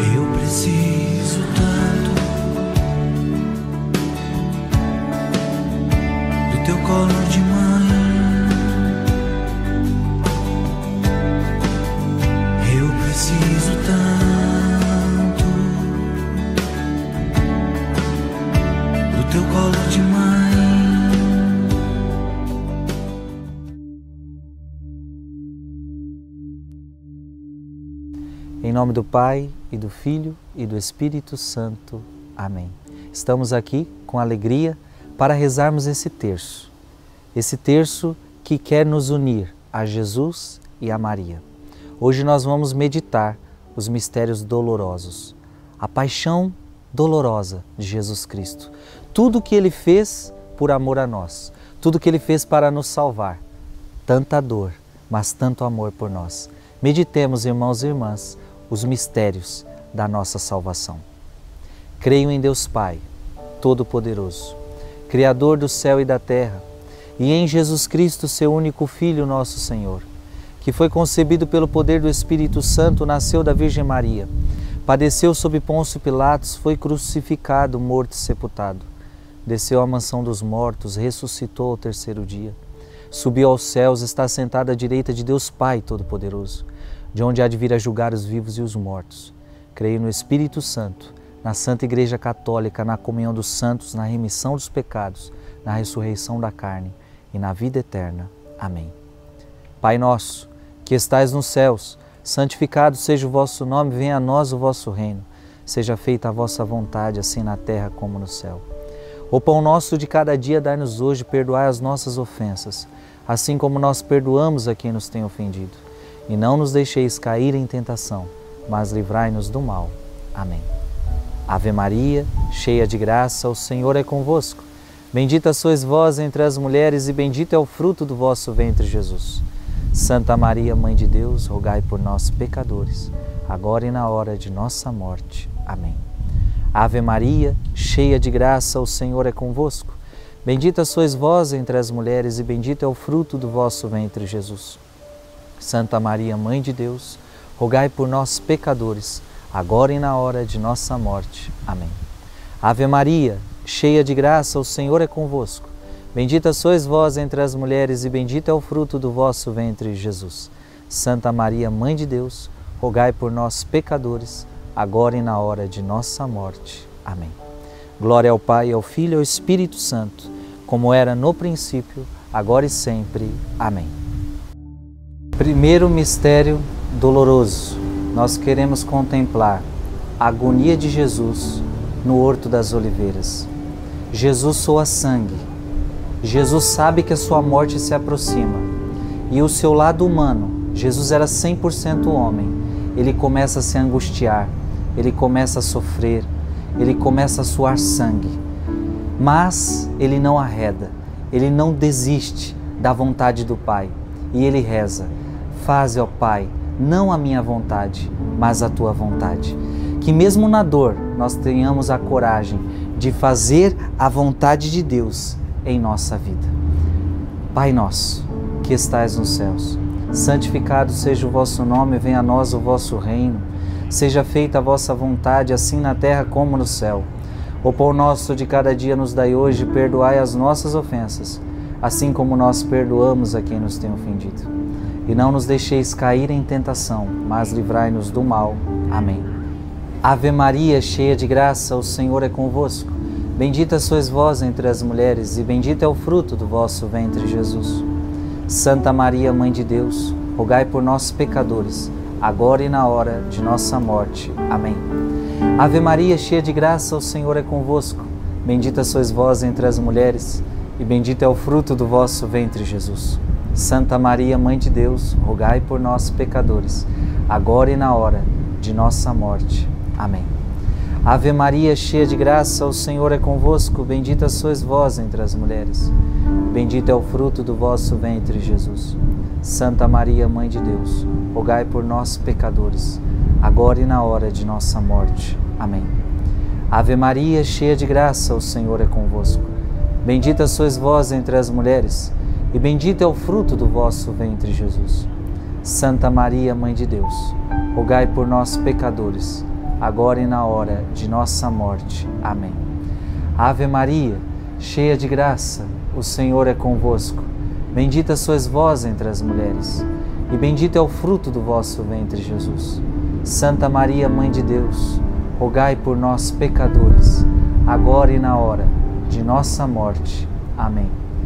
Eu preciso tanto do teu colo de mãe. Eu preciso tanto do teu colo de mãe. Em nome do Pai, e do Filho, e do Espírito Santo. Amém. Estamos aqui com alegria para rezarmos esse terço que quer nos unir a Jesus e a Maria. Hoje nós vamos meditar os mistérios dolorosos, a paixão dolorosa de Jesus Cristo. Tudo o que Ele fez por amor a nós, tudo o que Ele fez para nos salvar. Tanta dor, mas tanto amor por nós. Meditemos, irmãos e irmãs, os mistérios da nossa salvação. Creio em Deus Pai, Todo-Poderoso, Criador do céu e da terra, e em Jesus Cristo, seu único Filho, nosso Senhor, que foi concebido pelo poder do Espírito Santo, nasceu da Virgem Maria, padeceu sob Pôncio Pilatos, foi crucificado, morto e sepultado, desceu à mansão dos mortos, ressuscitou ao terceiro dia, subiu aos céus, está sentado à direita de Deus Pai Todo-Poderoso, de onde há de vir a julgar os vivos e os mortos. Creio no Espírito Santo, na Santa Igreja Católica, na comunhão dos santos, na remissão dos pecados, na ressurreição da carne e na vida eterna. Amém. Pai nosso, que estais nos céus, santificado seja o vosso nome, venha a nós o vosso reino. Seja feita a vossa vontade, assim na terra como no céu. O pão nosso de cada dia dai-nos hoje, perdoai as nossas ofensas, assim como nós perdoamos a quem nos tem ofendido. E não nos deixeis cair em tentação, mas livrai-nos do mal. Amém. Ave Maria, cheia de graça, o Senhor é convosco. Bendita sois vós entre as mulheres e bendito é o fruto do vosso ventre, Jesus. Santa Maria, Mãe de Deus, rogai por nós, pecadores, agora e na hora de nossa morte. Amém. Ave Maria, cheia de graça, o Senhor é convosco. Bendita sois vós entre as mulheres e bendito é o fruto do vosso ventre, Jesus. Santa Maria, Mãe de Deus, rogai por nós, pecadores, agora e na hora de nossa morte. Amém. Ave Maria, cheia de graça, o Senhor é convosco. Bendita sois vós entre as mulheres e bendito é o fruto do vosso ventre, Jesus. Santa Maria, Mãe de Deus, rogai por nós, pecadores, agora e na hora de nossa morte. Amém. Glória ao Pai, ao Filho e ao Espírito Santo, como era no princípio, agora e sempre. Amém. Primeiro mistério doloroso. Nós queremos contemplar a agonia de Jesus no Horto das Oliveiras. Jesus soa sangue. Jesus sabe que a sua morte se aproxima. E o seu lado humano, Jesus era 100% homem, ele começa a se angustiar, ele começa a sofrer, ele começa a suar sangue. Mas ele não arreda, ele não desiste da vontade do Pai. E ele reza: faze, ó Pai, não a minha vontade, mas a tua vontade. Que mesmo na dor nós tenhamos a coragem de fazer a vontade de Deus em nossa vida. Pai nosso, que estais nos céus, santificado seja o vosso nome, venha a nós o vosso reino. Seja feita a vossa vontade, assim na terra como no céu. O pão nosso de cada dia nos dai hoje, perdoai as nossas ofensas, assim como nós perdoamos a quem nos tem ofendido. E não nos deixeis cair em tentação, mas livrai-nos do mal. Amém. Ave Maria, cheia de graça, o Senhor é convosco. Bendita sois vós entre as mulheres, e bendito é o fruto do vosso ventre, Jesus. Santa Maria, Mãe de Deus, rogai por nós, pecadores, agora e na hora de nossa morte. Amém. Ave Maria, cheia de graça, o Senhor é convosco. Bendita sois vós entre as mulheres, e bendito é o fruto do vosso ventre, Jesus. Santa Maria, Mãe de Deus, rogai por nós, pecadores, agora e na hora de nossa morte. Amém. Ave Maria, cheia de graça, o Senhor é convosco. Bendita sois vós entre as mulheres, bendito é o fruto do vosso ventre, Jesus. Santa Maria, Mãe de Deus, rogai por nós, pecadores, agora e na hora de nossa morte. Amém. Ave Maria, cheia de graça, o Senhor é convosco. Bendita sois vós entre as mulheres, e bendito é o fruto do vosso ventre, Jesus. Santa Maria, Mãe de Deus, rogai por nós, pecadores, agora e na hora de nossa morte. Amém. Ave Maria, cheia de graça, o Senhor é convosco. Bendita sois vós entre as mulheres, e bendito é o fruto do vosso ventre, Jesus. Santa Maria, Mãe de Deus, rogai por nós, pecadores, agora e na hora de nossa morte. Amém.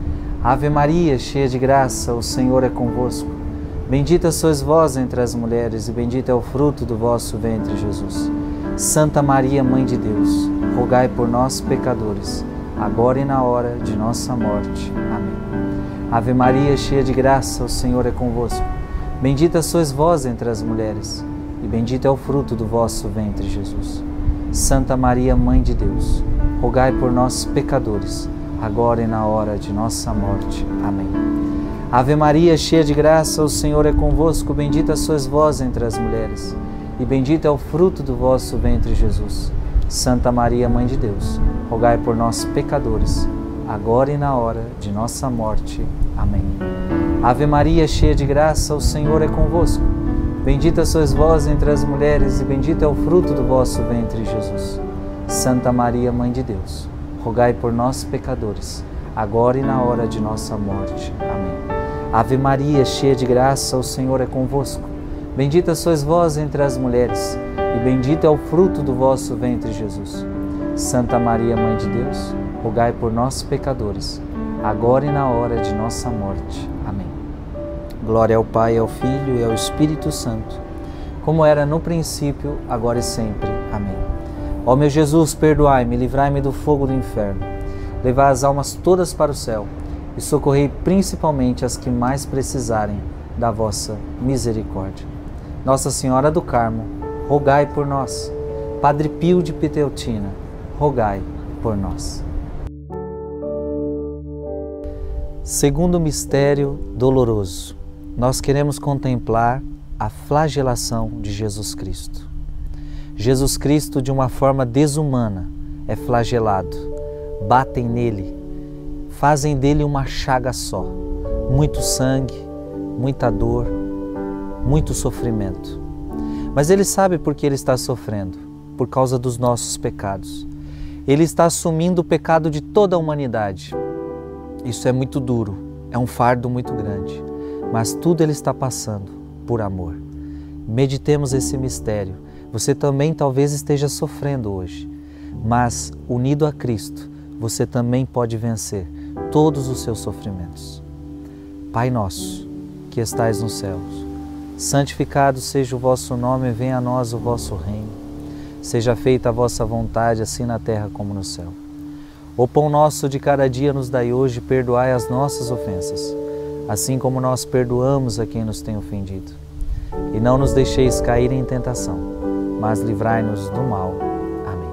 Ave Maria, cheia de graça, o Senhor é convosco. Bendita sois vós entre as mulheres, e bendito é o fruto do vosso ventre, Jesus. Santa Maria, Mãe de Deus, rogai por nós, pecadores, agora e na hora de nossa morte. Amém. Ave Maria, cheia de graça, o Senhor é convosco. Bendita sois vós entre as mulheres, e bendito é o fruto do vosso ventre, Jesus. Santa Maria, Mãe de Deus, rogai por nós, pecadores, agora e na hora de nossa morte. Amém. Ave Maria, cheia de graça, o Senhor é convosco. Bendita sois vós entre as mulheres, e bendito é o fruto do vosso ventre, Jesus. Santa Maria, Mãe de Deus, rogai por nós, pecadores, agora e na hora de nossa morte. Amém. Ave Maria, cheia de graça, o Senhor é convosco. Bendita sois vós entre as mulheres, e bendito é o fruto do vosso ventre, Jesus. Santa Maria, Mãe de Deus, rogai por nós, pecadores, agora e na hora de nossa morte. Amém. Ave Maria, cheia de graça, o Senhor é convosco. Bendita sois vós entre as mulheres, e bendito é o fruto do vosso ventre, Jesus. Santa Maria, Mãe de Deus, rogai por nós, pecadores, agora e na hora de nossa morte. Amém. Glória ao Pai, ao Filho e ao Espírito Santo, como era no princípio, agora e sempre. Amém. Ó meu Jesus, perdoai-me, livrai-me do fogo do inferno, levai as almas todas para o céu e socorrei principalmente as que mais precisarem da vossa misericórdia. Nossa Senhora do Carmo, rogai por nós. Padre Pio de Piteltina, rogai por nós. Segundo mistério doloroso, nós queremos contemplar a flagelação de Jesus Cristo. Jesus Cristo, de uma forma desumana, é flagelado. Batem nele, fazem dele uma chaga só. Muito sangue, muita dor, muito sofrimento. Mas ele sabe por que ele está sofrendo, por causa dos nossos pecados. Ele está assumindo o pecado de toda a humanidade. Isso é muito duro, é um fardo muito grande, mas tudo ele está passando por amor. Meditemos esse mistério. Você também talvez esteja sofrendo hoje, mas unido a Cristo, você também pode vencer todos os seus sofrimentos. Pai nosso, que estais nos céus, santificado seja o vosso nome, venha a nós o vosso reino. Seja feita a vossa vontade, assim na terra como no céu. O pão nosso de cada dia nos dai hoje, perdoai as nossas ofensas, assim como nós perdoamos a quem nos tem ofendido. E não nos deixeis cair em tentação, mas livrai-nos do mal. Amém.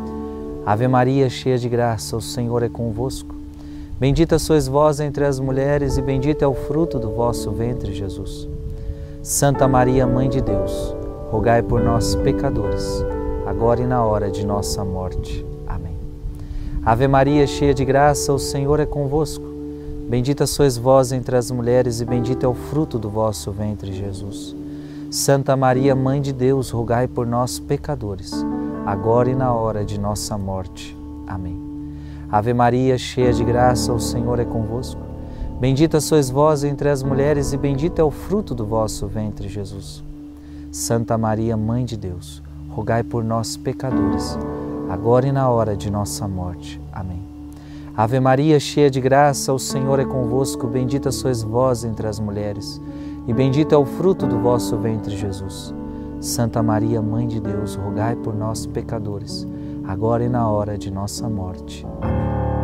Ave Maria, cheia de graça, o Senhor é convosco. Bendita sois vós entre as mulheres, e bendito é o fruto do vosso ventre, Jesus. Santa Maria, Mãe de Deus, rogai por nós, pecadores, agora e na hora de nossa morte. Amém. Ave Maria, cheia de graça, o Senhor é convosco. Bendita sois vós entre as mulheres, e bendito é o fruto do vosso ventre, Jesus. Santa Maria, Mãe de Deus, rogai por nós, pecadores, agora e na hora de nossa morte. Amém. Ave Maria, cheia de graça, o Senhor é convosco. Bendita sois vós entre as mulheres, e bendito é o fruto do vosso ventre, Jesus. Santa Maria, Mãe de Deus, rogai por nós, pecadores, agora e na hora de nossa morte. Amém. Ave Maria, cheia de graça, o Senhor é convosco. Bendita sois vós entre as mulheres, e bendito é o fruto do vosso ventre, Jesus. Santa Maria, Mãe de Deus, rogai por nós, pecadores, agora e na hora de nossa morte. Amém.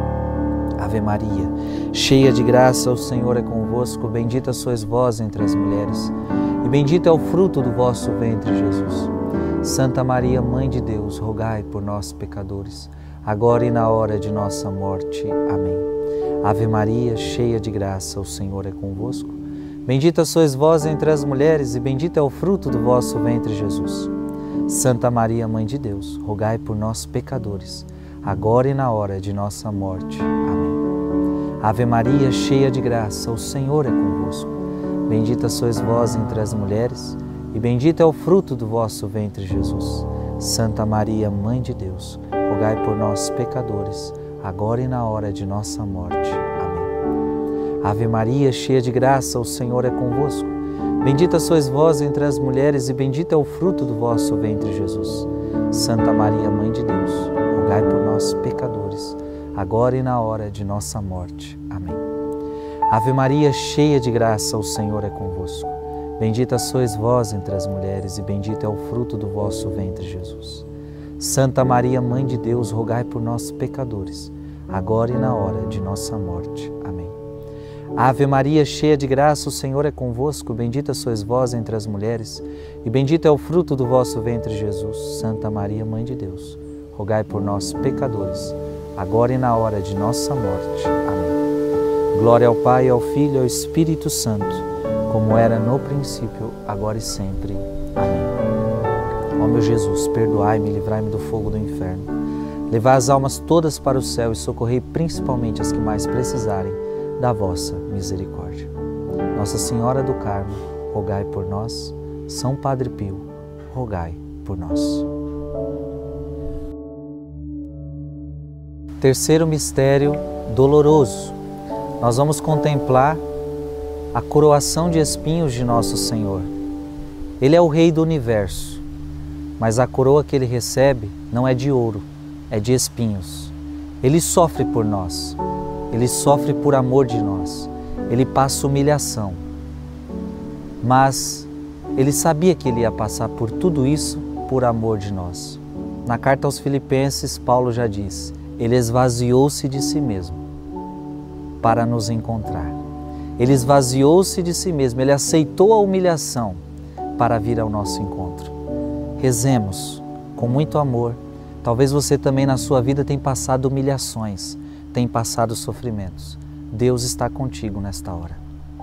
Ave Maria, cheia de graça, o Senhor é convosco. Bendita sois vós entre as mulheres, e bendito é o fruto do vosso ventre, Jesus. Santa Maria, Mãe de Deus, rogai por nós, pecadores, agora e na hora de nossa morte. Amém. Ave Maria, cheia de graça, o Senhor é convosco. Bendita sois vós entre as mulheres, e bendito é o fruto do vosso ventre, Jesus. Santa Maria, Mãe de Deus, rogai por nós, pecadores, agora e na hora de nossa morte. Amém. Ave Maria, cheia de graça, o Senhor é convosco. Bendita sois vós entre as mulheres, e bendito é o fruto do vosso ventre, Jesus. Santa Maria, Mãe de Deus, rogai por nós, pecadores, agora e na hora de nossa morte. Amém. Ave Maria, cheia de graça, o Senhor é convosco. Bendita sois vós entre as mulheres e bendito é o fruto do vosso ventre, Jesus. Santa Maria, Mãe de Deus, rogai por nós, pecadores, agora e na hora de nossa morte. Amém. Ave Maria, cheia de graça, o Senhor é convosco. Bendita sois vós entre as mulheres e bendito é o fruto do vosso ventre, Jesus. Santa Maria, Mãe de Deus, rogai por nós, pecadores, agora e na hora de nossa morte. Amém. Ave Maria, cheia de graça, o Senhor é convosco. Bendita sois vós entre as mulheres e bendito é o fruto do vosso ventre, Jesus. Santa Maria, Mãe de Deus, rogai por nós, pecadores, agora e na hora de nossa morte. Amém. Glória ao Pai, ao Filho e ao Espírito Santo, como era no princípio, agora e sempre. Amém. Ó meu Jesus, perdoai-me e livrai-me do fogo do inferno. Levai as almas todas para o céu e socorrei principalmente as que mais precisarem da vossa misericórdia. Nossa Senhora do Carmo, rogai por nós. São Padre Pio, rogai por nós. Terceiro mistério doloroso. Nós vamos contemplar a coroação de espinhos de nosso Senhor. Ele é o Rei do Universo, mas a coroa que Ele recebe não é de ouro, é de espinhos. Ele sofre por nós, Ele sofre por amor de nós, Ele passa humilhação. Mas Ele sabia que Ele ia passar por tudo isso por amor de nós. Na carta aos Filipenses, Paulo já diz, Ele esvaziou-se de si mesmo para nos encontrar. Ele esvaziou-se de si mesmo, Ele aceitou a humilhação para vir ao nosso encontro. Rezemos com muito amor. Talvez você também na sua vida tenha passado humilhações, tenha passado sofrimentos. Deus está contigo nesta hora.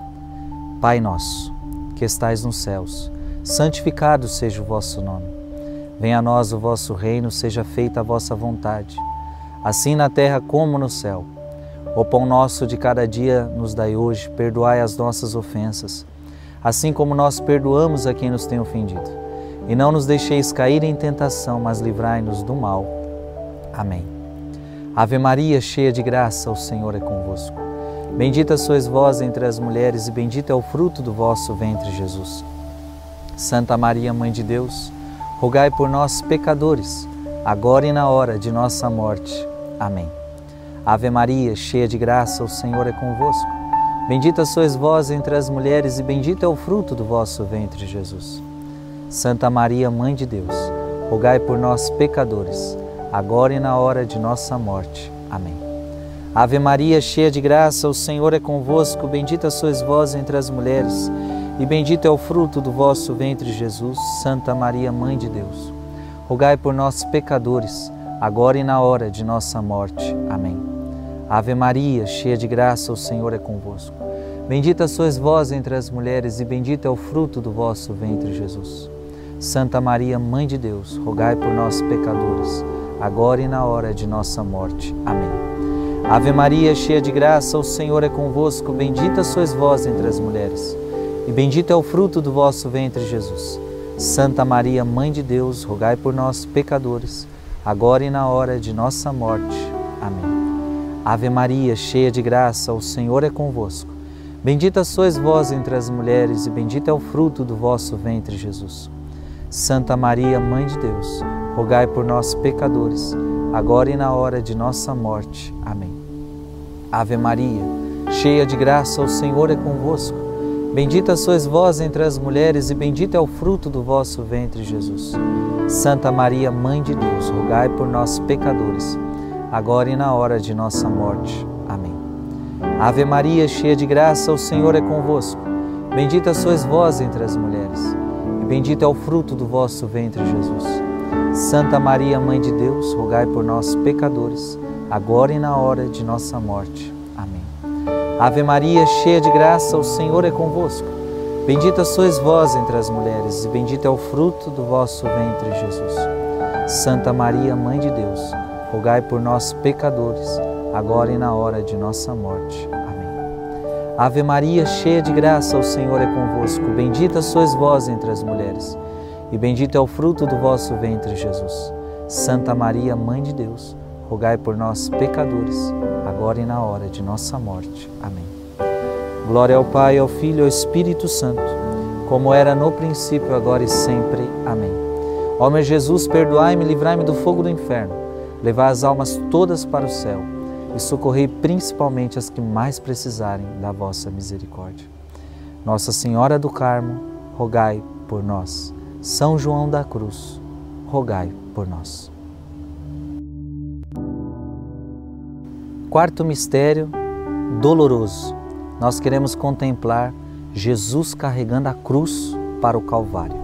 Pai nosso, que estais nos céus, santificado seja o vosso nome. Venha a nós o vosso reino, seja feita a vossa vontade, assim na terra como no céu. O pão nosso de cada dia nos dai hoje, perdoai as nossas ofensas, assim como nós perdoamos a quem nos tem ofendido. E não nos deixeis cair em tentação, mas livrai-nos do mal. Amém. Ave Maria, cheia de graça, o Senhor é convosco. Bendita sois vós entre as mulheres e bendito é o fruto do vosso ventre, Jesus. Santa Maria, Mãe de Deus, rogai por nós, pecadores, agora e na hora de nossa morte. Amém. Ave Maria, cheia de graça, o Senhor é convosco. Bendita sois vós entre as mulheres e bendito é o fruto do vosso ventre, Jesus. Santa Maria, Mãe de Deus, rogai por nós, pecadores, agora e na hora de nossa morte. Amém. Ave Maria, cheia de graça, o Senhor é convosco. Bendita sois vós entre as mulheres e bendito é o fruto do vosso ventre, Jesus. Santa Maria, Mãe de Deus, rogai por nós, pecadores, agora e na hora de nossa morte. Amém. Ave Maria, cheia de graça, o Senhor é convosco. Bendita sois vós entre as mulheres e bendito é o fruto do vosso ventre, Jesus. Santa Maria, Mãe de Deus, rogai por nós, pecadores, agora e na hora de nossa morte. Amém. Ave Maria, cheia de graça, o Senhor é convosco. Bendita sois vós entre as mulheres e bendito é o fruto do vosso ventre, Jesus. Santa Maria, Mãe de Deus, rogai por nós, pecadores, agora e na hora de nossa morte. Amém. Ave Maria, cheia de graça, o Senhor é convosco. Bendita sois vós entre as mulheres e bendito é o fruto do vosso ventre, Jesus. Santa Maria, Mãe de Deus, rogai por nós, pecadores, agora e na hora de nossa morte. Amém. Ave Maria, cheia de graça, o Senhor é convosco. Bendita sois vós entre as mulheres e bendito é o fruto do vosso ventre, Jesus. Santa Maria, Mãe de Deus, rogai por nós, pecadores, agora e na hora de nossa morte. Amém. Ave Maria, cheia de graça, o Senhor é convosco. Bendita sois vós entre as mulheres e bendito é o fruto do vosso ventre, Jesus. Santa Maria, Mãe de Deus, rogai por nós, pecadores, agora e na hora de nossa morte. Amém. Ave Maria, cheia de graça, o Senhor é convosco. Bendita sois vós entre as mulheres e bendito é o fruto do vosso ventre, Jesus. Santa Maria, Mãe de Deus, rogai por nós, pecadores, agora e na hora de nossa morte. Amém. Ave Maria, cheia de graça, o Senhor é convosco. Bendita sois vós entre as mulheres e bendito é o fruto do vosso ventre, Jesus. Santa Maria, Mãe de Deus, rogai por nós, pecadores, agora e na hora de nossa morte. Amém. Glória ao Pai, ao Filho e ao Espírito Santo, como era no princípio, agora e sempre. Amém. Ó meu Jesus, perdoai-me e livrai-me do fogo do inferno, levai as almas todas para o céu e socorrei principalmente as que mais precisarem da vossa misericórdia. Nossa Senhora do Carmo, rogai por nós. São João da Cruz, rogai por nós. Quarto mistério doloroso. Nós queremos contemplar Jesus carregando a cruz para o Calvário.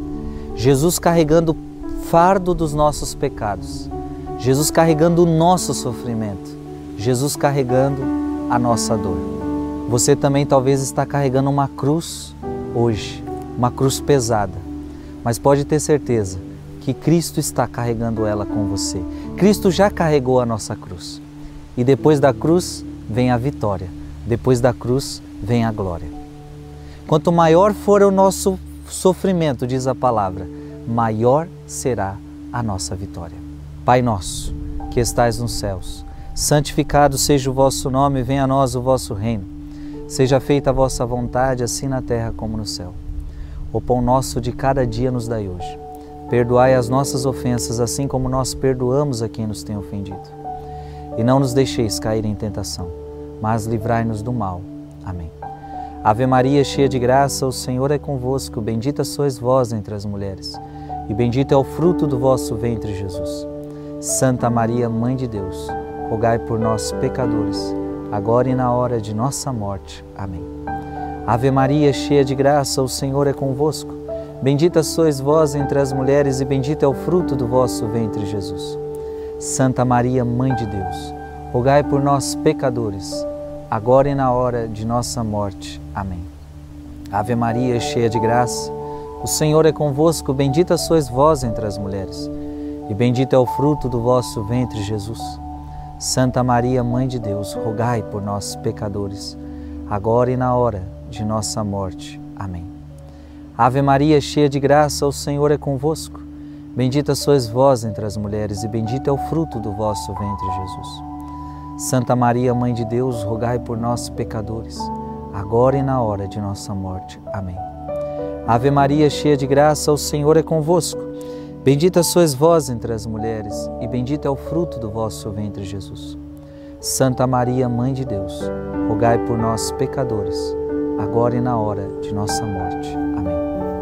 Jesus carregando o fardo dos nossos pecados. Jesus carregando o nosso sofrimento. Jesus carregando a nossa dor. Você também talvez está carregando uma cruz hoje, uma cruz pesada. Mas pode ter certeza que Cristo está carregando ela com você. Cristo já carregou a nossa cruz. E depois da cruz vem a vitória. Depois da cruz vem a glória. Quanto maior for o nosso sofrimento, diz a palavra, maior será a nossa vitória. Pai nosso, que estais nos céus, santificado seja o vosso nome, venha a nós o vosso reino. Seja feita a vossa vontade, assim na terra como no céu. O pão nosso de cada dia nos dai hoje. Perdoai as nossas ofensas, assim como nós perdoamos a quem nos tem ofendido. E não nos deixeis cair em tentação, mas livrai-nos do mal. Amém. Ave Maria, cheia de graça, o Senhor é convosco. Bendita sois vós entre as mulheres, e bendito é o fruto do vosso ventre, Jesus. Santa Maria, Mãe de Deus, rogai por nós, pecadores, agora e na hora de nossa morte. Amém. Ave Maria, cheia de graça, o Senhor é convosco. Bendita sois vós entre as mulheres, e bendito é o fruto do vosso ventre, Jesus. Santa Maria, Mãe de Deus, rogai por nós, pecadores, agora e na hora de nossa morte. Amém. Ave Maria, cheia de graça, o Senhor é convosco. Bendita sois vós entre as mulheres, e bendito é o fruto do vosso ventre, Jesus. Santa Maria, Mãe de Deus, rogai por nós, pecadores, agora e na hora de nossa morte. Amém. Ave Maria, cheia de graça, o Senhor é convosco. Bendita sois vós entre as mulheres, e bendito é o fruto do vosso ventre, Jesus. Santa Maria, Mãe de Deus, rogai por nós, pecadores, agora e na hora de nossa morte. Amém. Ave Maria, cheia de graça, o Senhor é convosco. Bendita sois vós entre as mulheres, e bendito é o fruto do vosso ventre, Jesus. Santa Maria, Mãe de Deus, rogai por nós, pecadores, agora e na hora de nossa morte. Amém.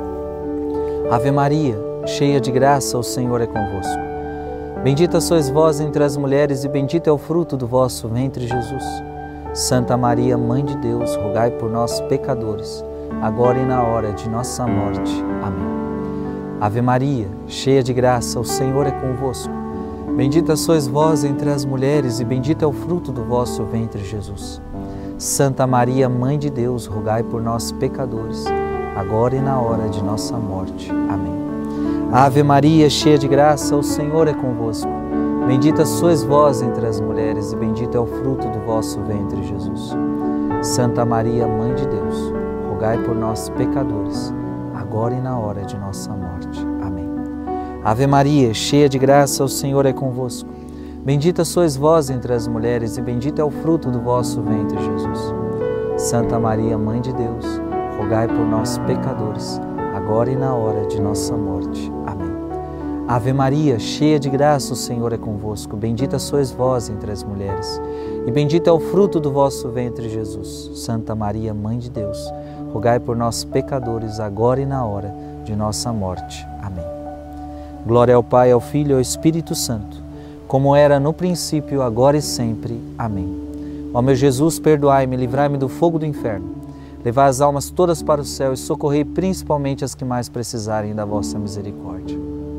Ave Maria, cheia de graça, o Senhor é convosco. Bendita sois vós entre as mulheres, e bendito é o fruto do vosso ventre, Jesus. Santa Maria, Mãe de Deus, rogai por nós, pecadores, agora e na hora de nossa morte. Amém. Ave Maria, cheia de graça, o Senhor é convosco. Bendita sois vós entre as mulheres, e bendito é o fruto do vosso ventre, Jesus. Santa Maria, Mãe de Deus, rogai por nós, pecadores, agora e na hora de nossa morte. Amém. Ave Maria, cheia de graça, o Senhor é convosco. Bendita sois vós entre as mulheres, e bendito é o fruto do vosso ventre, Jesus. Santa Maria, Mãe de Deus, rogai por nós, pecadores, agora e na hora de nossa morte. Amém. Ave Maria, cheia de graça, o Senhor é convosco. Bendita sois vós entre as mulheres, e bendito é o fruto do vosso ventre, Jesus. Santa Maria, Mãe de Deus, rogai por nós, pecadores, agora e na hora de nossa morte. Amém. Ave Maria, cheia de graça, o Senhor é convosco. Bendita sois vós entre as mulheres, e bendito é o fruto do vosso ventre, Jesus. Santa Maria, Mãe de Deus, rogai por nós, pecadores, agora e na hora de nossa morte. Amém. Glória ao Pai, ao Filho e ao Espírito Santo, como era no princípio, agora e sempre. Amém. Ó meu Jesus, perdoai-me, livrai-me do fogo do inferno, levai as almas todas para o céu e socorrei principalmente as que mais precisarem da vossa misericórdia.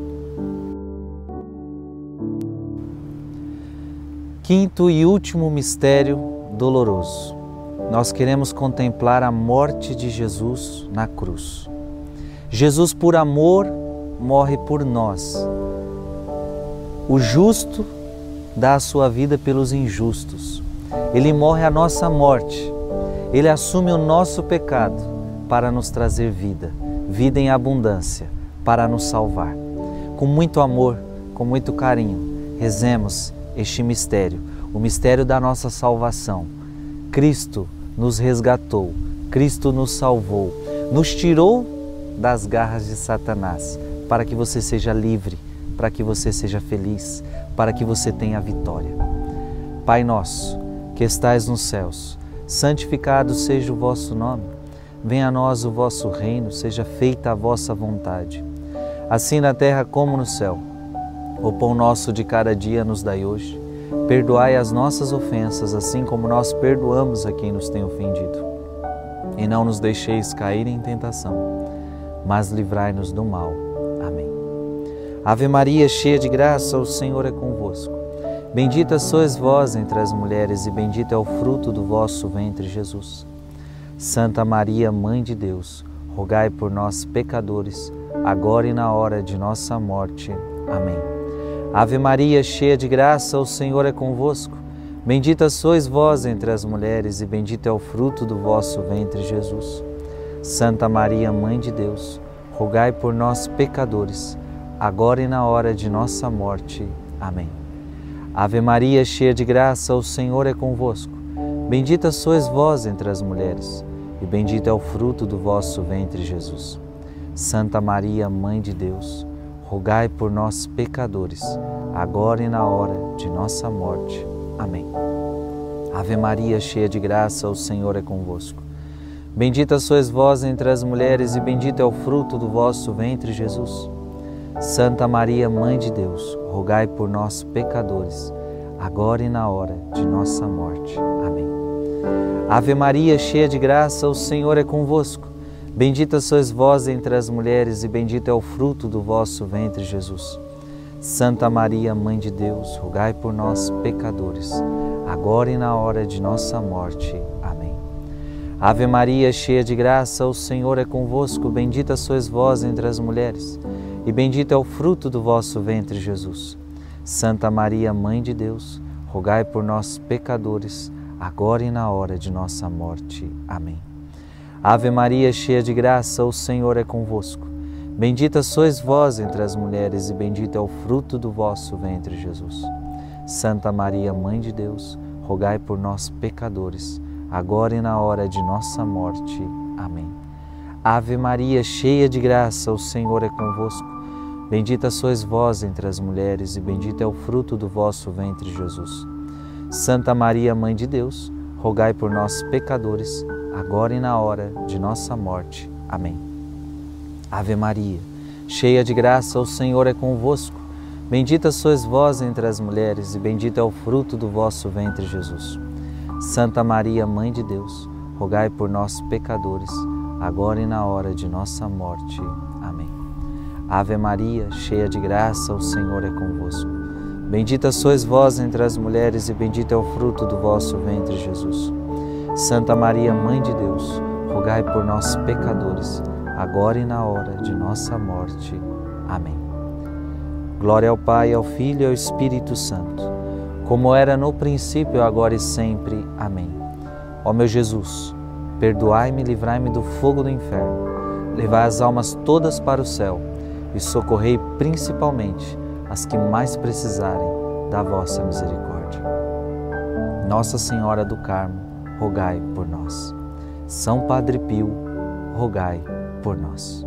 Quinto e último mistério doloroso. Nós queremos contemplar a morte de Jesus na cruz. Jesus, por amor, morre por nós. O justo dá a sua vida pelos injustos. Ele morre a nossa morte. Ele assume o nosso pecado para nos trazer vida, vida em abundância, para nos salvar. Com muito amor, com muito carinho, rezemos este mistério, o mistério da nossa salvação. Cristo nos resgatou, Cristo nos salvou, nos tirou das garras de Satanás, para que você seja livre, para que você seja feliz, para que você tenha a vitória. Pai nosso, que estais nos céus, santificado seja o vosso nome. Venha a nós o vosso reino, seja feita a vossa vontade, assim na terra como no céu. O pão nosso de cada dia nos dai hoje. Perdoai as nossas ofensas, assim como nós perdoamos a quem nos tem ofendido. E não nos deixeis cair em tentação, mas livrai-nos do mal. Amém. Ave Maria, cheia de graça, o Senhor é convosco. Bendita sois vós entre as mulheres, e bendito é o fruto do vosso ventre, Jesus. Santa Maria, Mãe de Deus, rogai por nós, pecadores, agora e na hora de nossa morte. Amém. Ave Maria, cheia de graça, o Senhor é convosco. Bendita sois vós entre as mulheres, e bendito é o fruto do vosso ventre, Jesus. Santa Maria, Mãe de Deus, rogai por nós, pecadores, agora e na hora de nossa morte. Amém. Ave Maria, cheia de graça, o Senhor é convosco. Bendita sois vós entre as mulheres, e bendito é o fruto do vosso ventre, Jesus. Santa Maria, Mãe de Deus, rogai por nós, pecadores, agora e na hora de nossa morte. Amém. Ave Maria, cheia de graça, o Senhor é convosco. Bendita sois vós entre as mulheres, e bendito é o fruto do vosso ventre, Jesus. Santa Maria, Mãe de Deus, rogai por nós, pecadores, agora e na hora de nossa morte. Amém. Ave Maria, cheia de graça, o Senhor é convosco. Bendita sois vós entre as mulheres, e bendito é o fruto do vosso ventre, Jesus. Santa Maria, Mãe de Deus, rogai por nós, pecadores, agora e na hora de nossa morte. Amém. Ave Maria, cheia de graça, o Senhor é convosco. Bendita sois vós entre as mulheres, e bendito é o fruto do vosso ventre, Jesus. Santa Maria, Mãe de Deus, rogai por nós, pecadores, agora e na hora de nossa morte. Amém. Ave Maria, cheia de graça, o Senhor é convosco. Bendita sois vós entre as mulheres, e bendito é o fruto do vosso ventre, Jesus. Santa Maria, Mãe de Deus, rogai por nós, pecadores, agora e na hora de nossa morte. Amém. Ave Maria, cheia de graça, o Senhor é convosco. Bendita sois vós entre as mulheres, e bendito é o fruto do vosso ventre, Jesus. Santa Maria, Mãe de Deus, rogai por nós, pecadores, agora e na hora de nossa morte. Amém. Ave Maria, cheia de graça, o Senhor é convosco. Bendita sois vós entre as mulheres, e bendito é o fruto do vosso ventre, Jesus. Santa Maria, Mãe de Deus, rogai por nós, pecadores, agora e na hora de nossa morte. Amém. Ave Maria, cheia de graça, o Senhor é convosco. Bendita sois vós entre as mulheres, e bendito é o fruto do vosso ventre, Jesus. Santa Maria, Mãe de Deus, rogai por nós, pecadores, agora e na hora de nossa morte. Amém. Glória ao Pai, ao Filho e ao Espírito Santo, como era no princípio, agora e sempre. Amém. Ó meu Jesus, perdoai-me e livrai-me do fogo do inferno, levai as almas todas para o céu e socorrei principalmente as que mais precisarem da vossa misericórdia. Nossa Senhora do Carmo, rogai por nós. São Padre Pio, rogai por nós.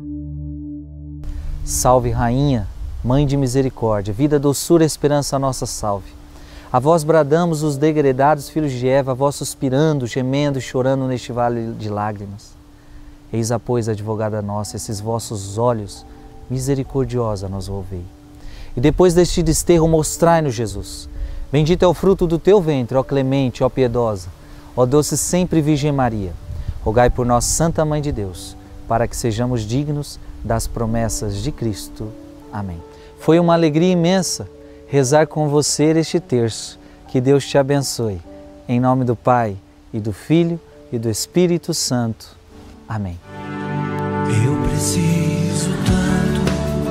Salve Rainha, Mãe de misericórdia, vida, doçura, esperança, nossa salve. A vós bradamos os degredados filhos de Eva, a vós suspirando, gemendo e chorando neste vale de lágrimas. Eis, pois, advogada nossa, esses vossos olhos misericordiosa nos volvei. E depois deste desterro mostrai-nos Jesus. Bendito é o fruto do teu ventre, ó clemente, ó piedosa, ó doce sempre Virgem Maria. Rogai por nós, Santa Mãe de Deus, para que sejamos dignos das promessas de Cristo. Amém. Foi uma alegria imensa rezar com você este terço. Que Deus te abençoe. Em nome do Pai, e do Filho, e do Espírito Santo. Amém. Eu preciso tanto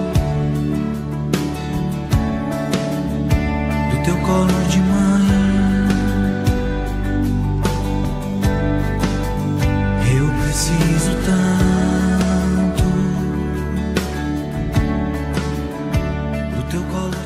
do teu colo de mãe. Eu preciso tanto teu colo